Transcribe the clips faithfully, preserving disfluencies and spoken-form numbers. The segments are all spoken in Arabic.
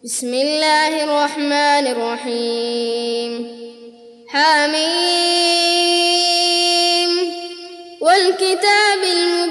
بسم الله الرحمن الرحيم. حميم والكتاب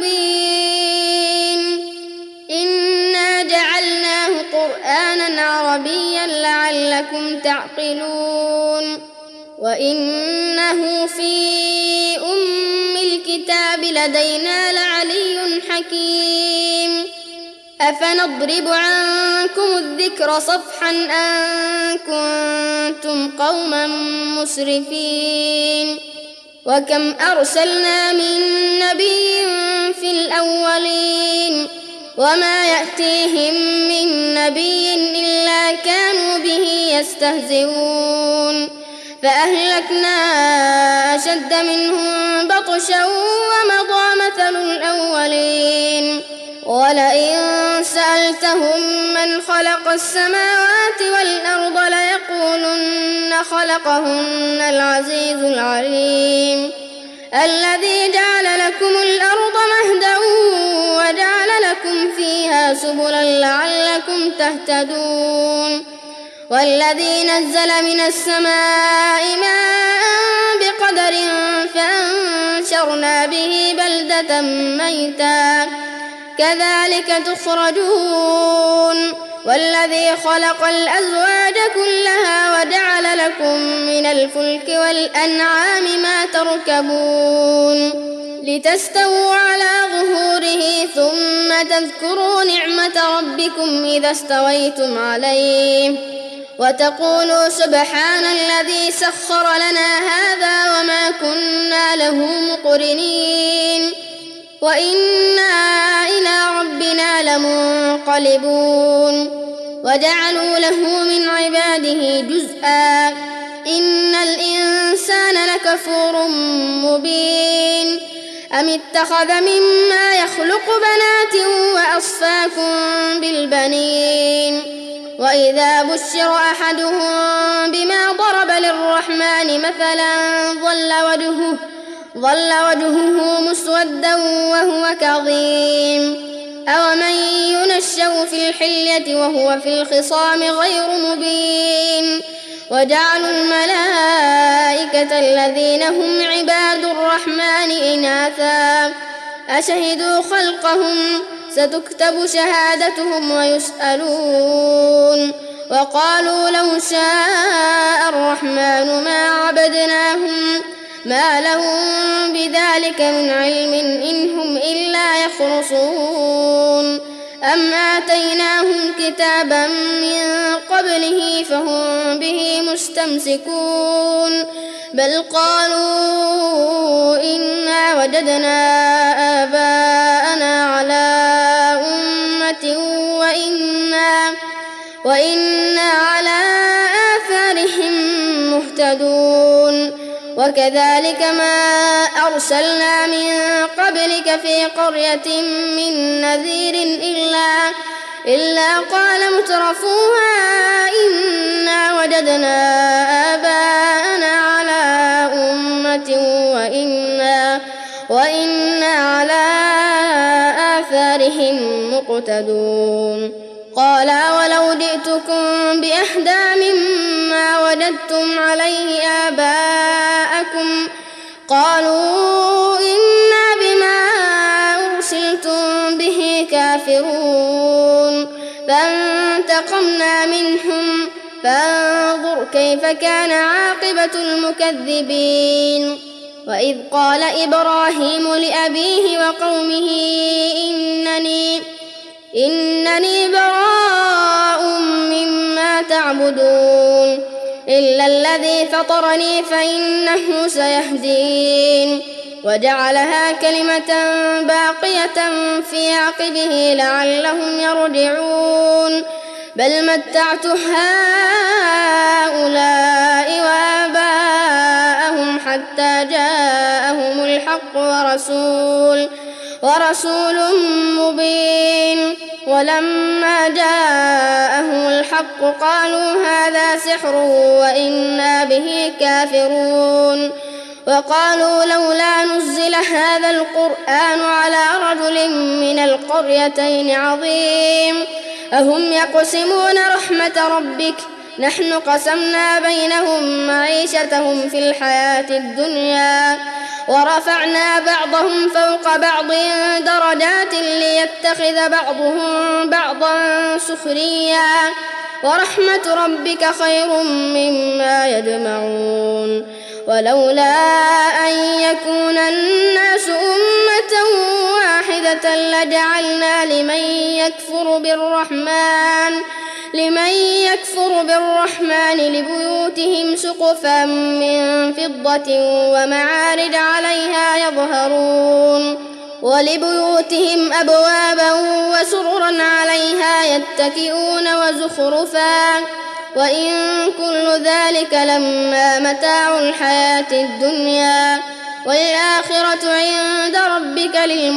المبين إنا جعلناه قرآنا عربيا لعلكم تعقلون وإنه في أم الكتاب لدينا لعلي حكيم. أفنضرب عنكم الذكر صفحا أن كنتم قوما مسرفين وكم أرسلنا من نبي في الأولين وما يأتيهم من نبي إلا كانوا به يستهزئون فأهلكنا أشد منهم بطشا ومضى مثل الأولين ولئن سألتهم من خلق السماوات والأرض ليقولن خلقهن العزيز العليم الذي جعل لكم الأرض مهدا وجعل لكم فيها سبلا لعلكم تهتدون والذي نزل من السماء ماء بقدر فأنشرنا به بلدة ميتا كذلك تخرجون والذي خلق الأزواج كلها وجعل لكم من الفلك والأنعام ما تركبون لتستووا على ظهوره ثم تذكروا نعمة ربكم إذا استويتم عليه وتقولوا سبحان الذي سخر لنا هذا وما كنا له مقرنين وإنا إلى ربنا لمنقلبون وجعلوا له من عباده جزءا إن الإنسان لكفور مبين أم اتخذ مما يخلق بنات وأصفاكم بالبنين وإذا بشر أحدهم بما ضرب للرحمن مثلا ظل وجهه ظل وجهه مسودا وهو كظيم أومن ينشأ في الحلية وهو في الخصام غير مبين وجعلوا الملائكة الذين هم عباد الرحمن إناثا أشهدوا خلقهم ستكتب شهادتهم ويسألون وقالوا لو شاء الرحمن ما عبدناهم ما لهم بذلك من علم إن هم إلا يخرصون أم آتيناهم كتابا من قبله فهم به مستمسكون بل قالوا إنا وجدنا آباءنا على أمة وإنا, وإنا على آثارهم مهتدون وكذلك ما أرسلنا من قبلك في قرية من نذير إلا, إلا قال مترفوها إنا وجدنا آباءنا على أمة وإنا, وإنا على آثارهم مقتدون قال ولو جئتكم بأهدى مما وجدتم عليه آباءكم قالوا إنا بما أرسلتم به كافرون فانتقمنا منهم فانظر كيف كان عاقبة المكذبين وإذ قال إبراهيم لأبيه وقومه إنني إنني براء مما تعبدون إلا الذي فطرني فإنه سيهدين وجعلها كلمة باقية في عقبه لعلهم يرجعون بل متعت هؤلاء وآباءهم حتى جاءهم الحق ورسول ورسول مبين ولما جاءهم الحق قالوا هذا سحر وإنا به كافرون وقالوا لولا نزل هذا القرآن على رجل من القريتين عظيم أهم يقسمون رحمة ربك نحن قسمنا بينهم معيشتهم في الحياة الدنيا ورفعنا بعضهم فوق بعض درجات ليتخذ بعضهم بعضا سخريا ورحمة ربك خير مما يجمعون ولولا أن يكون الناس أمة واحدة لجعلنا لمن يكفر بالرحمن لمن يكفر بالرحمن لبيوتهم سقفا من فضة ومعارج عليها يظهرون ولبيوتهم أبوابا وسررا عليها يتكئون وزخرفا وإن كل ذلك لما متاع الحياة الدنيا والآخرة عند ربك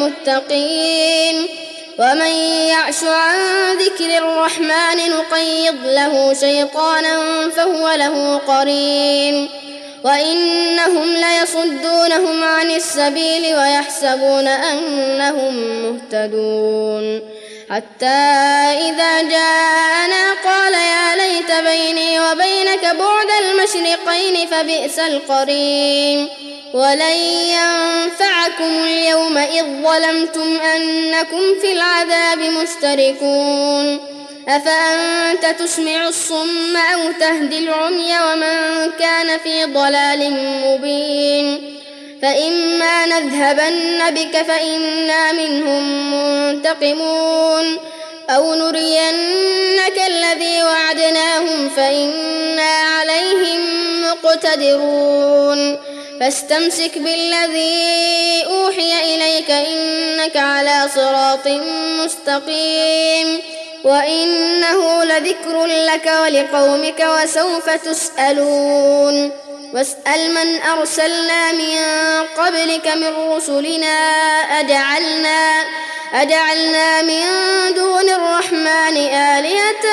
للمتقين ومن يعش عن ذكر الرحمن نقيض له شيطانا فهو له قرين وإنهم ليصدونهم عن السبيل ويحسبون أنهم مهتدون حتى إذا جاءنا قال يا ليت بيني وبينك بعد المشرقين فبئس القرين ولن ينفعكم اليوم إذ ظلمتم أنكم في العذاب مشتركون أفأنت تسمع الصم أو تهدي العمي ومن كان في ضلال مبين فإما نذهبن بك فإنا منهم منتقمون أو نرينك الذي وعدناهم فإنا عليهم مقتدرون فاستمسك بالذي أوحي إليك إنك على صراط مستقيم وإنه لذكر لك ولقومك وسوف تسألون واسأل من أرسلنا من قبلك من رسلنا أجعلنا أجعلنا من دون الرحمن آلهة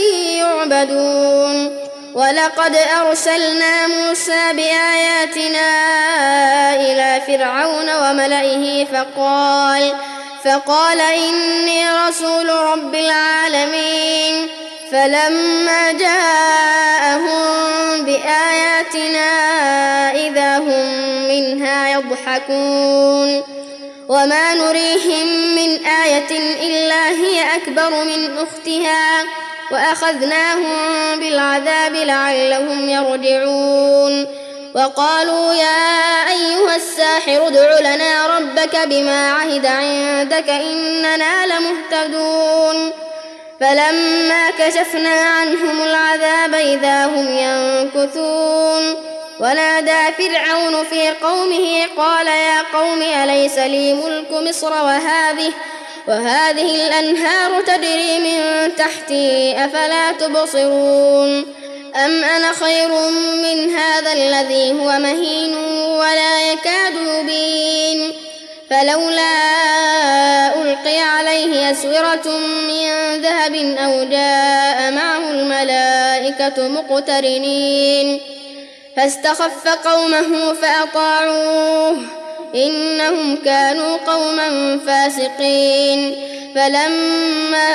يعبدون ولقد أرسلنا موسى بآياتنا إلى فرعون وملئه فقال فقال إني رسول رب العالمين فلما جاءهم بآياتنا إذا هم منها يضحكون وما نريهم من آية إلا هي أكبر من أختها وأخذناهم بالعذاب لعلهم يرجعون وقالوا يا أيها الساحر ادع لنا ربك بما عهد عندك إننا لمهتدون فلما كشفنا عنهم العذاب إذا هم ينكثون ونادى فرعون في قومه قال يا قوم أليس لي ملك مصر وهذه وهذه الأنهار تجري من تحتي أفلا تبصرون أم أنا خير من هذا الذي هو مهين ولا يكاد يبين فلولا ألقي عليه أسورة من ذهب أو جاء معه الملائكة مقترنين فاستخف قومه فأطاعوه إنهم كانوا قوما فاسقين فلما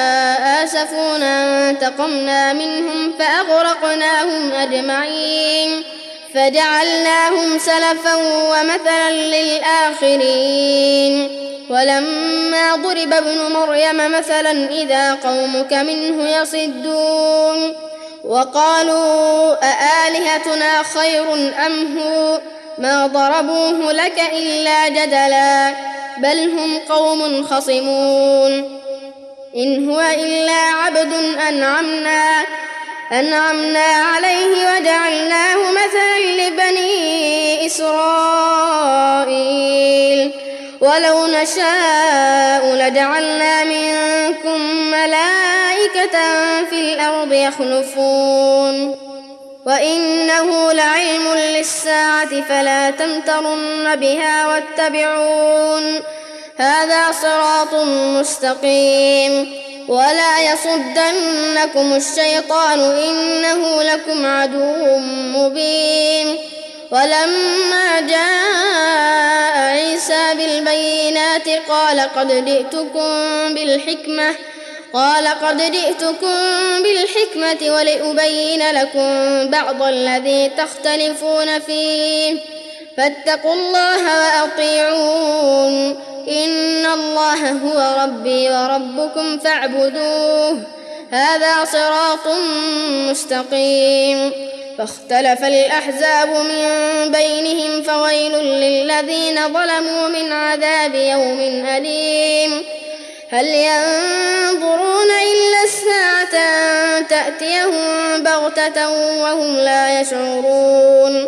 آسفونا انتقمنا منهم فأغرقناهم أجمعين فجعلناهم سلفا ومثلا للآخرين ولما ضرب ابن مريم مثلا إذا قومك منه يصدون وقالوا أآلهتنا خير أم هو ما ضربوه لك إلا جدلا بل هم قوم خصمون إن هو إلا عبد أنعمنا أنعمنا عليه وجعلناه مثلا لبني إسرائيل ولو نشاء لجعلنا منكم ملائكة في الأرض يخلفون وإنه لعلم للساعة فلا تمترن بها واتبعون هذا صراط مستقيم ولا يصدنكم الشيطان إنه لكم عدو مبين ولما جاء عيسى بالبينات قال قد جئتكم بالحكمة قال قد جئتكم بالحكمة ولأبين لكم بعض الذي تختلفون فيه فاتقوا الله وأطيعون إن الله هو ربي وربكم فاعبدوه هذا صراط مستقيم. فاختلف الأحزاب من بينهم فويل للذين ظلموا من عذاب يوم أليم. هل ينظرون إلا الساعة أن تأتيهم بغتة وهم لا يشعرون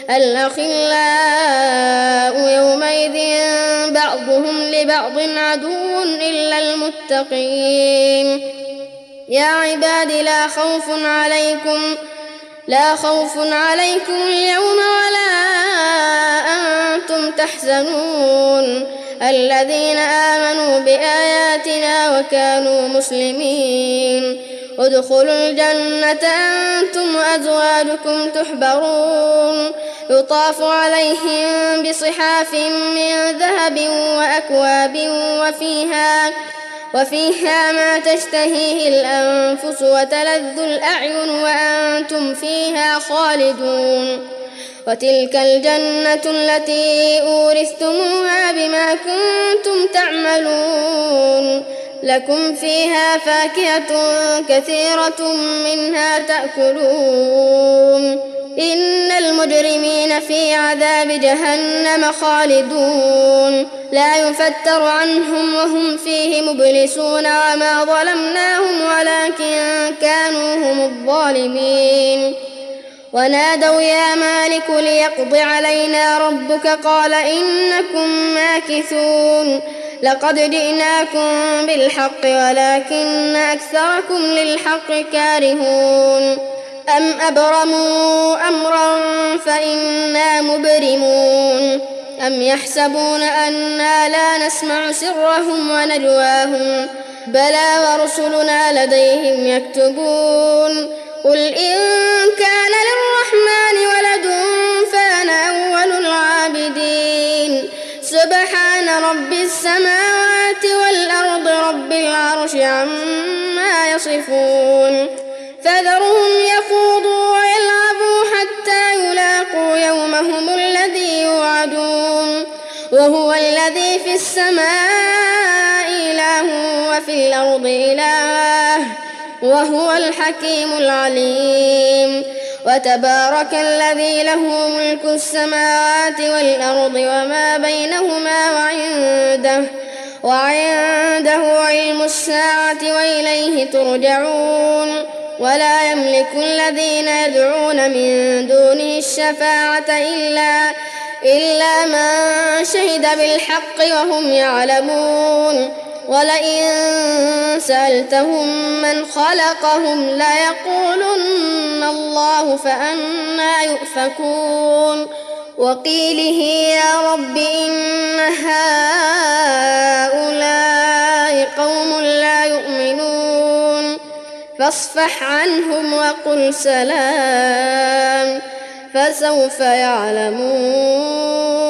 الأخلاء يومئذ بعضهم لبعض عدو إلا المتقين. يا عباد لا خوف عليكم لا خوف عليكم اليوم ولا أنتم تحزنون الذين آمنوا بآياتنا وكانوا مسلمين ادخلوا الجنة أنتم وأزواجكم تحبرون يطاف عليهم بصحاف من ذهب وأكواب وفيها وفيها ما تشتهيه الأنفس وتلذ الأعين وأنتم فيها خالدون وتلك الجنة التي أورثتموها بما كنتم تعملون لكم فيها فاكهة كثيرة منها تأكلون إن المجرمين في عذاب جهنم خالدون لا يفتر عنهم وهم فيه مبلسون وما ظلمناهم ولكن كانوا هم الظالمين. ونادوا يا مالك ليقض علينا ربك قال إنكم ماكثون لقد جئناكم بالحق ولكن أكثركم للحق كارهون أم أبرموا أمرا فإنا مبرمون أم يحسبون أنا لا نسمع سرهم ونجواهم بلى ورسلنا لديهم يكتبون قل إن كان للرحمن ولد فأنا أول العابدين سبحان رب السماوات والأرض رب العرش عما يصفون فذرهم يخوضوا ويلعبوا حتى يلاقوا يومهم الذي يوعدون وهو الذي في السماء إله وفي الأرض إله وهو الحكيم العليم. وتبارك الذي له ملك السماوات والأرض وما بينهما وعنده وعنده علم الساعة وإليه ترجعون ولا يملك الذين يدعون من دونه الشفاعة إلا إلا من شهد بالحق وهم يعلمون ولئن سألتهم من خلقهم ليقولن الله فأنى يؤفكون وقيله يا رب إن هؤلاء قوم لا يؤمنون فاصفح عنهم وقل سلام فسوف يعلمون.